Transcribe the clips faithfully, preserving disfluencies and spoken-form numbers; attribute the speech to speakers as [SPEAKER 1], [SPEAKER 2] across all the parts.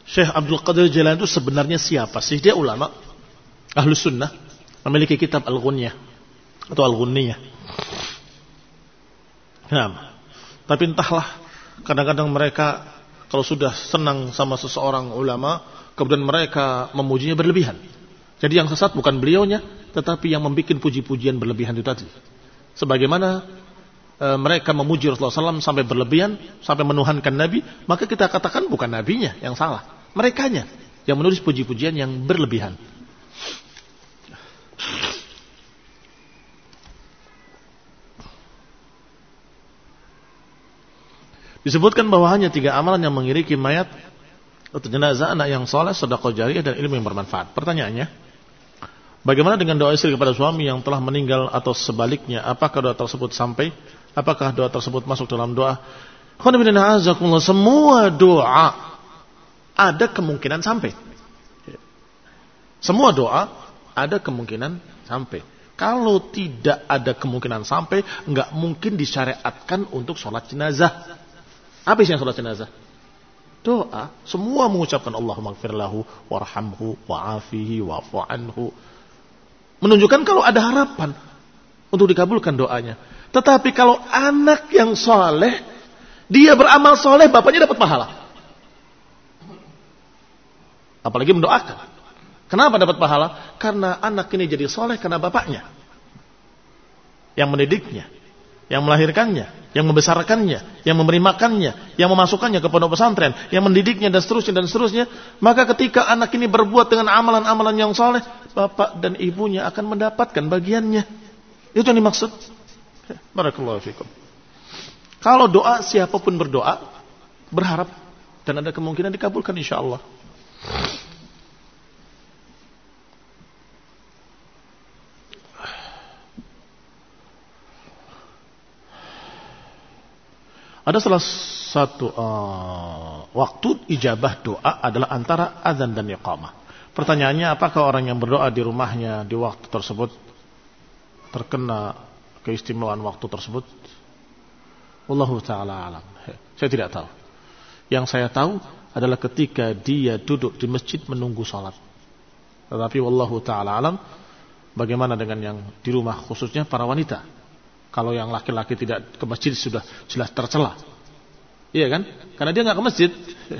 [SPEAKER 1] Syekh Abdul Qadir Jailani itu sebenarnya siapa sih? Dia ulama Ahlus Sunnah, memiliki kitab Al-Ghunyah atau Al-Ghunniyah. Nah, tapi entahlah, kadang-kadang mereka kalau sudah senang sama seseorang ulama, kemudian mereka memujinya berlebihan. Jadi yang sesat bukan beliaunya, tetapi yang membuat puji-pujian berlebihan itu tadi. Sebagaimana e, mereka memuji Rasulullah shallallahu alaihi wasallam sampai berlebihan, sampai menuhankan Nabi, maka kita katakan bukan nabinya yang salah, merekanya yang menulis puji-pujian yang berlebihan. Disebutkan bahwa hanya tiga amalan yang mengiringi mayat atau jenazah: anak yang soleh, sedekah jariyah, dan ilmu yang bermanfaat. Pertanyaannya, bagaimana dengan doa istri kepada suami yang telah meninggal atau sebaliknya? Apakah doa tersebut sampai? Apakah doa tersebut masuk dalam doa? Semua doa ada kemungkinan sampai. Semua doa ada kemungkinan sampai. Kalau tidak ada kemungkinan sampai, enggak mungkin disyariatkan untuk sholat jenazah. Apa isinya sholat jenazah? Doa. Semua mengucapkan Allahumma gfir lahu warhamhu wa'afihi wa'fu anhu. Menunjukkan kalau ada harapan untuk dikabulkan doanya. Tetapi kalau anak yang soleh, dia beramal soleh, bapaknya dapat pahala. Apalagi mendoakan. Kenapa dapat pahala? Karena anak ini jadi soleh karena bapaknya yang mendidiknya, yang melahirkannya, yang membesarkannya, yang memberi makannya, yang memasukkannya ke pondok pesantren, yang mendidiknya, dan seterusnya dan seterusnya. Maka ketika anak ini berbuat dengan amalan-amalan yang soleh, bapak dan ibunya akan mendapatkan bagiannya. Itu yang dimaksud. Barakallahu fikum. Kalau doa, siapapun berdoa, berharap dan ada kemungkinan dikabulkan insyaallah. Ada salah satu uh, waktu ijabah doa adalah antara azan dan iqamah. Pertanyaannya, apakah orang yang berdoa di rumahnya di waktu tersebut terkena keistimewaan waktu tersebut? Wallahu ta'ala alam. Saya tidak tahu. Yang saya tahu adalah ketika dia duduk di masjid menunggu salat. Tetapi wallahu ta'ala alam, bagaimana dengan yang di rumah, khususnya para wanita? Kalau yang laki-laki tidak ke masjid sudah jelas tercela. Iya kan? Karena dia nggak ke masjid.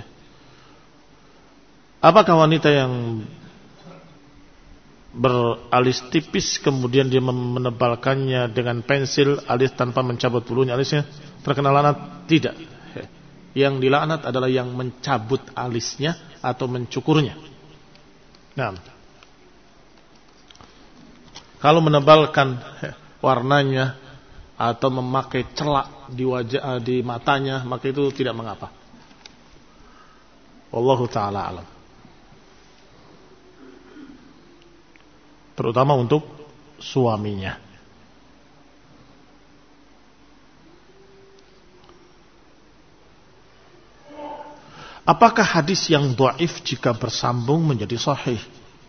[SPEAKER 1] Apakah wanita yang beralis tipis kemudian dia menebalkannya dengan pensil alis tanpa mencabut bulunya alisnya terkena laknat? Tidak. Yang dilaknat adalah yang mencabut alisnya atau mencukurnya. Nah, kalau menebalkan warnanya atau memakai celak di wajah, di matanya, maka itu tidak mengapa. Wallahu ta'ala alam. Terutama untuk suaminya. Apakah hadis yang dhaif jika bersambung menjadi sahih?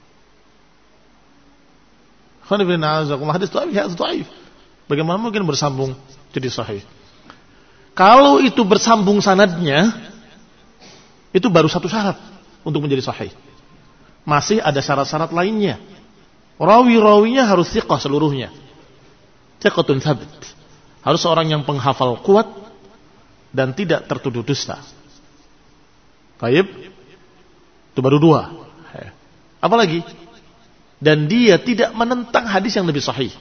[SPEAKER 1] Hadis dhaif, hadis dhaif. Bagaimana mungkin bersambung jadi sahih? Kalau itu bersambung sanadnya, itu baru satu syarat untuk menjadi sahih. Masih ada syarat-syarat lainnya. Rawi-rawinya harus thiqah seluruhnya. Thiqatun thabit. Harus seorang yang penghafal kuat dan tidak tertuduh dusta. Baik. Itu baru dua. Apalagi? Dan dia tidak menentang hadis yang lebih sahih.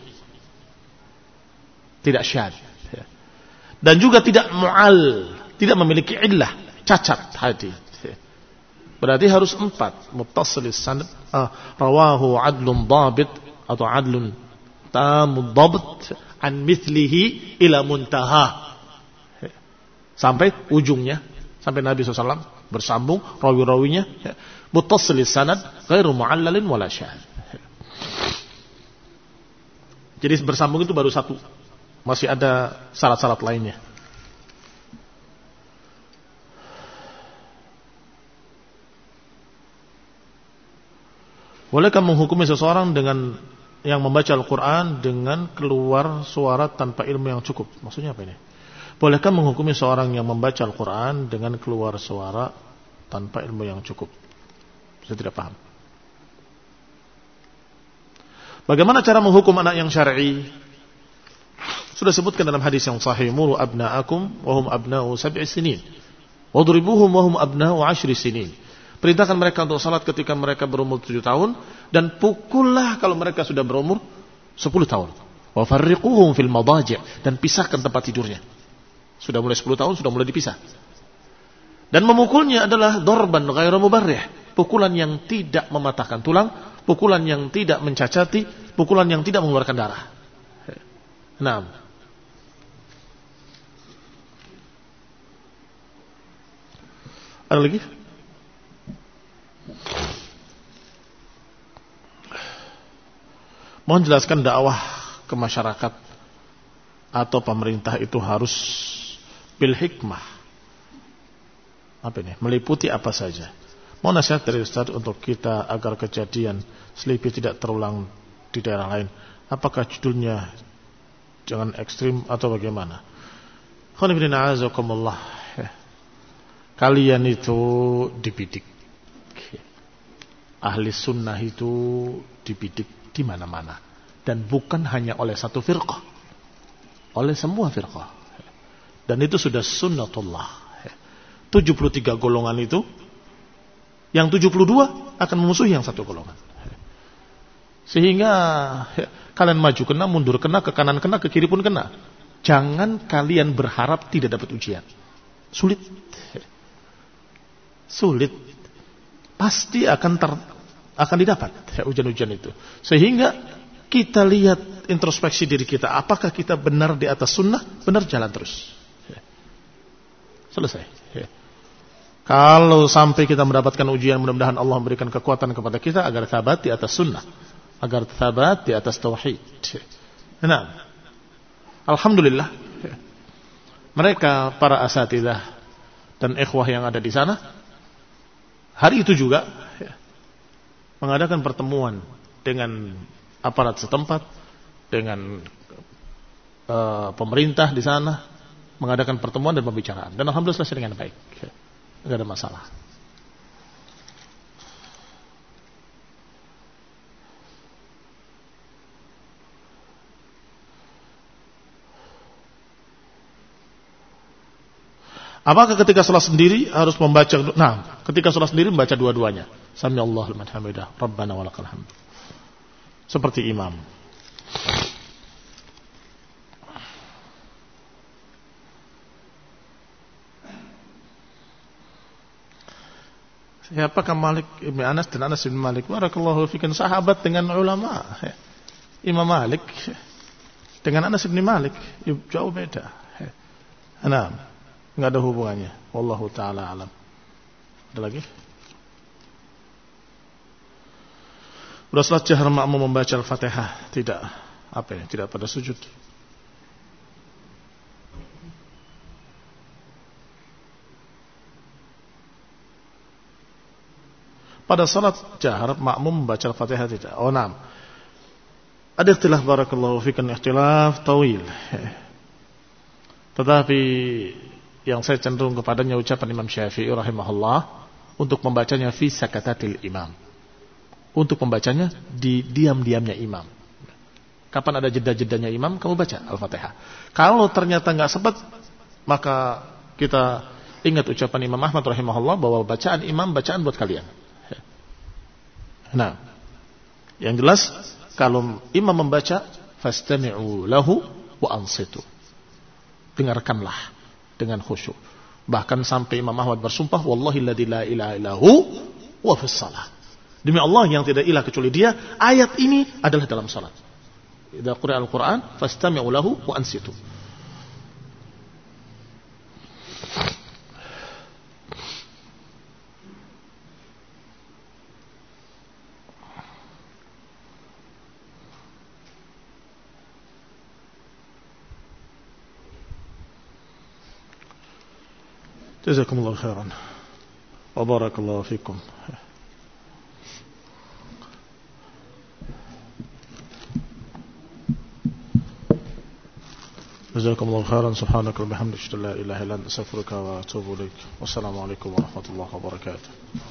[SPEAKER 1] Tidak syad. Dan juga tidak mu'al, tidak memiliki illah, cacat hadis. Berarti harus empat. Muttasilis sanad, ah, rawahu adlun dhabit atau adlun tamud dhabt an mithlihi ila muntaha. Sampai ujungnya, sampai Nabi shallallahu alaihi wasallam bersambung rawi-rawinya. Muttasilis sanad ghairu mu'allalin wala syad. Jadi bersambung itu baru satu. Masih ada syarat-syarat lainnya. Bolehkah menghukumi seseorang dengan yang membaca Al-Quran dengan keluar suara tanpa ilmu yang cukup? Maksudnya apa ini? Bolehkah menghukumi seorang yang membaca Al-Quran dengan keluar suara tanpa ilmu yang cukup. Saya tidak paham. Bagaimana cara menghukum anak yang syar'i? Sudah sebutkan dalam hadis yang sahih, muru abna'akum wa hum abna'u sab'i sinin wadribuhum wa hum abna'u ashri sinin. Perintahkan mereka untuk salat ketika mereka berumur tujuh tahun dan pukullah kalau mereka sudah berumur sepuluh tahun. Wa farriquhum fil madaji', dan pisahkan tempat tidurnya. Sudah mulai sepuluh tahun sudah mulai dipisah. Dan memukulnya adalah dorban ghairu mubarrih, pukulan yang tidak mematahkan tulang, pukulan yang tidak mencacati, pukulan yang tidak mengeluarkan darah. Naam. Ada lagi? Mohon jelaskan dakwah ke masyarakat atau pemerintah itu harus bil hikmah. Apa ini? Meliputi apa saja. Mohon nasihat dari Ustaz untuk kita agar kejadian Sleepy tidak terulang di daerah lain. Apakah judulnya jangan ekstrim atau bagaimana? Khonibina azakumullah. Kalian itu dibidik. Ahli sunnah itu dibidik di mana-mana. Dan bukan hanya oleh satu firqah. Oleh semua firqah. Dan itu sudah sunnatullah. tujuh puluh tiga golongan itu, yang tujuh puluh dua akan memusuhi yang satu golongan. Sehingga ya, kalian maju kena, mundur kena, ke kanan kena, ke kiri pun kena. Jangan kalian berharap tidak dapat ujian. Sulit. Sulit. Pasti akan ter, akan didapat ya, ujian-ujian itu. Sehingga kita lihat introspeksi diri kita. Apakah kita benar di atas sunnah? Benar, jalan terus. Ya. Selesai. Ya. Kalau sampai kita mendapatkan ujian, mudah-mudahan Allah memberikan kekuatan kepada kita agar thabat di atas sunnah, agar thabat di atas tauhid. Nah, alhamdulillah, mereka para asatidzah dan ikhwah yang ada di sana, hari itu juga mengadakan pertemuan dengan aparat setempat, dengan uh, pemerintah di sana, mengadakan pertemuan dan pembicaraan. Dan alhamdulillah selesai dengan baik. Tidak ada masalah. Apakah ketika sholat sendiri harus membaca? Nah, ketika sholat sendiri membaca dua-duanya. Sami Allahu liman hamidah, Rabbana walakal hamd. Seperti imam. Siapakah Malik Ibn Anas dan Anas Ibn Malik? Barakallahu fikum, sahabat dengan ulama. Imam Malik dengan Anas Ibn Malik jauh beda. Nah, enggak ada hubungannya. Wallahu taala alam. Ada lagi? Sudah salat jahar makmum membaca Al-Fatihah? Tidak. Apa ya? Tidak pada sujud. Pada salat jahar makmum membaca Al-Fatihah tidak. Oh, naam. Ada ikhtilaf, barakallahu fikum, ikhtilaf tawil. Tetapi yang saya cenderung kepadanya ucapan Imam Syafi'i rahimahullah untuk membacanya fi sakatatil imam. Untuk membacanya di diam-diamnya imam. Kapan ada jeda-jedanya imam, kamu baca Al-Fatihah. Kalau ternyata enggak sempat, maka kita ingat ucapan Imam Ahmad rahimahullah bahwa bacaan imam bacaan buat kalian. Nah, yang jelas kalau imam membaca fastami'u lahu wa ansitu. Dengarkanlah dengan khusyuk. Bahkan sampai Imam Ahmad bersumpah, wallahi alladzi la ilaha illahu wa fis shalah. Demi Allah yang tidak ilah kecuali Dia, ayat ini adalah dalam salat. Idza quri'a al-Qur'an fastami'u lahu wa ansitu. Jazakumullah khairan wa barakallahu fikum. Jazakumullahu khairan, subhanaka wa bihamdika, la ilaha illa anta, astaghfiruka wa atubu ilaik. Wassalamualaikum warahmatullahi wabarakatuh.